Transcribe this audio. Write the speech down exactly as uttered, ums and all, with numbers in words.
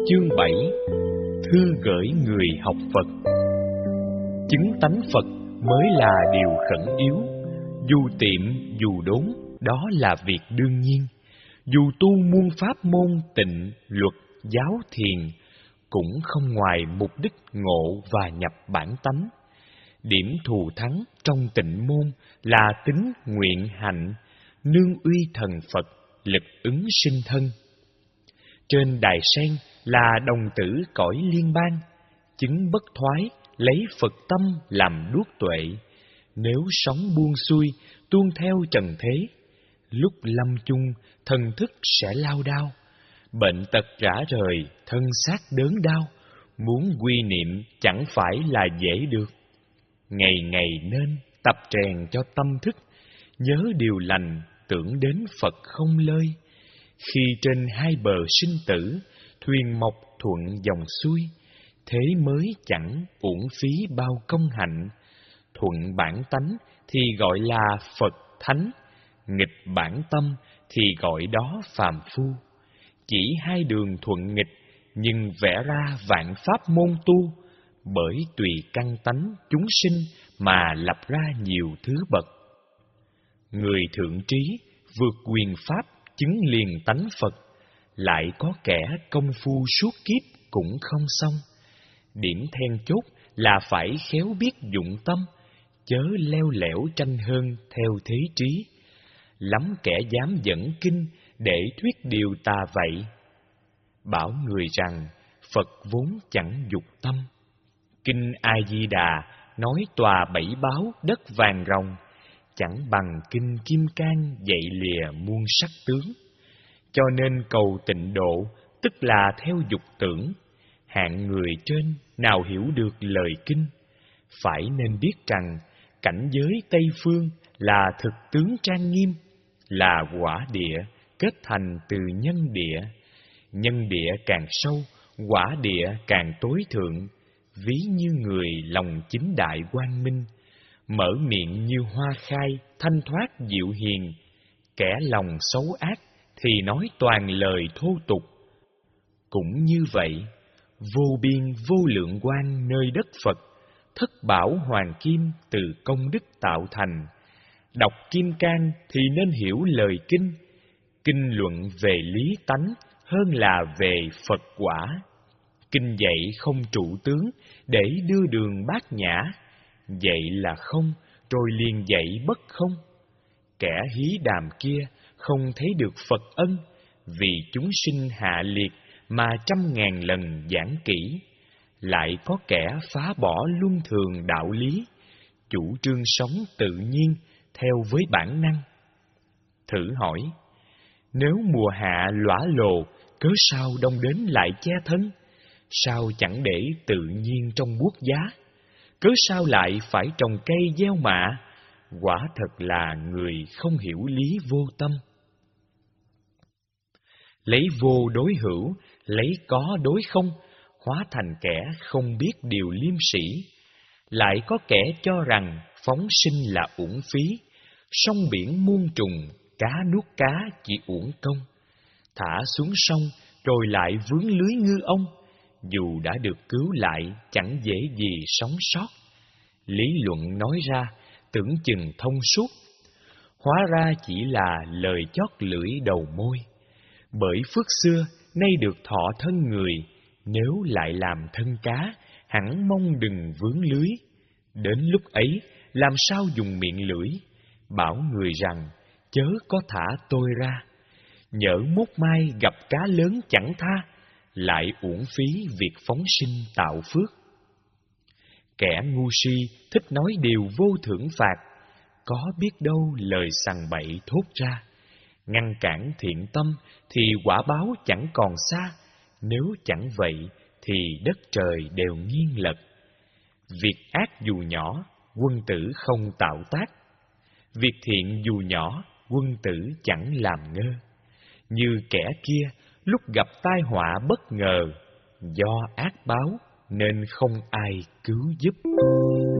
Chương bảy. Thư gửi người học Phật. Chứng tánh Phật mới là điều khẩn yếu. Dù tiệm, dù đốn, đó là việc đương nhiên. Dù tu muôn pháp môn tịnh, luật, giáo thiền, cũng không ngoài mục đích ngộ và nhập bản tánh. Điểm thù thắng trong tịnh môn là tính nguyện hạnh, nương uy thần Phật, lực ứng sinh thân. Trên đài sen là đồng tử cõi liên bang, chứng bất thoái, lấy Phật tâm làm đuốc tuệ. Nếu sống buông xuôi, tuôn theo trần thế, lúc lâm chung, thần thức sẽ lao đao. Bệnh tật rã rời, thân xác đớn đau, muốn quy niệm chẳng phải là dễ được. Ngày ngày nên tập rèn cho tâm thức, nhớ điều lành, tưởng đến Phật không lơi. Khi trên hai bờ sinh tử, thuyền mộc thuận dòng xuôi, thế mới chẳng uổng phí bao công hạnh. Thuận bản tánh thì gọi là Phật thánh, nghịch bản tâm thì gọi đó phàm phu. Chỉ hai đường thuận nghịch, nhưng vẽ ra vạn pháp môn tu, bởi tùy căn tánh chúng sinh mà lập ra nhiều thứ bậc. Người thượng trí vượt quyền pháp chứng liền tánh Phật, lại có kẻ công phu suốt kiếp cũng không xong. Điểm then chốt là phải khéo biết dụng tâm, chớ leo lẻo tranh hơn theo thế trí. Lắm kẻ dám dẫn kinh để thuyết điều tà vậy, bảo người rằng Phật vốn chẳng dục tâm. Kinh A Di Đà nói tòa bảy báo đất vàng rồng, chẳng bằng kinh Kim Cang dạy lìa muôn sắc tướng. Cho nên cầu tịnh độ tức là theo dục tưởng. Hạng người trên nào hiểu được lời kinh, phải nên biết rằng cảnh giới Tây Phương là thực tướng trang nghiêm, là quả địa kết thành từ nhân địa. Nhân địa càng sâu, quả địa càng tối thượng. Ví như người lòng chính đại quang minh, mở miệng như hoa khai, thanh thoát dịu hiền. Kẻ lòng xấu ác thì nói toàn lời thô tục. Cũng như vậy, vô biên vô lượng quang nơi đất Phật, thất bảo hoàng kim từ công đức tạo thành. Đọc Kim Cang thì nên hiểu lời kinh. Kinh luận về lý tánh hơn là về Phật quả. Kinh dạy không trụ tướng để đưa đường bát nhã, dạy là không rồi liền dạy bất không. Kẻ hí đàm kia không thấy được Phật ân, vì chúng sinh hạ liệt mà trăm ngàn lần giảng kỹ. Lại có kẻ phá bỏ luân thường đạo lý, chủ trương sống tự nhiên theo với bản năng. Thử hỏi, nếu mùa hạ lõa lồ, cớ sao đông đến lại che thân? Sao chẳng để tự nhiên trong buốt giá? Cớ sao lại phải trồng cây gieo mạ? Quả thật là người không hiểu lý vô tâm. Lấy vô đối hữu, lấy có đối không, hóa thành kẻ không biết điều liêm sĩ. Lại có kẻ cho rằng phóng sinh là uổng phí, sông biển muôn trùng, cá nuốt cá chỉ uổng công. Thả xuống sông rồi lại vướng lưới ngư ông, dù đã được cứu lại chẳng dễ gì sống sót. Lý luận nói ra tưởng chừng thông suốt, hóa ra chỉ là lời chót lưỡi đầu môi. Bởi phước xưa nay được thọ thân người, nếu lại làm thân cá hẳn mong đừng vướng lưới. Đến lúc ấy làm sao dùng miệng lưỡi, bảo người rằng chớ có thả tôi ra. Nhỡ mốt mai gặp cá lớn chẳng tha, lại uổng phí việc phóng sinh tạo phước. Kẻ ngu si thích nói điều vô thưởng phạt, có biết đâu lời sằng bậy thốt ra. Ngăn cản thiện tâm thì quả báo chẳng còn xa, nếu chẳng vậy thì đất trời đều nghiêng lật. Việc ác dù nhỏ, quân tử không tạo tác. Việc thiện dù nhỏ, quân tử chẳng làm ngơ. Như kẻ kia lúc gặp tai họa bất ngờ, do ác báo nên không ai cứu giúp.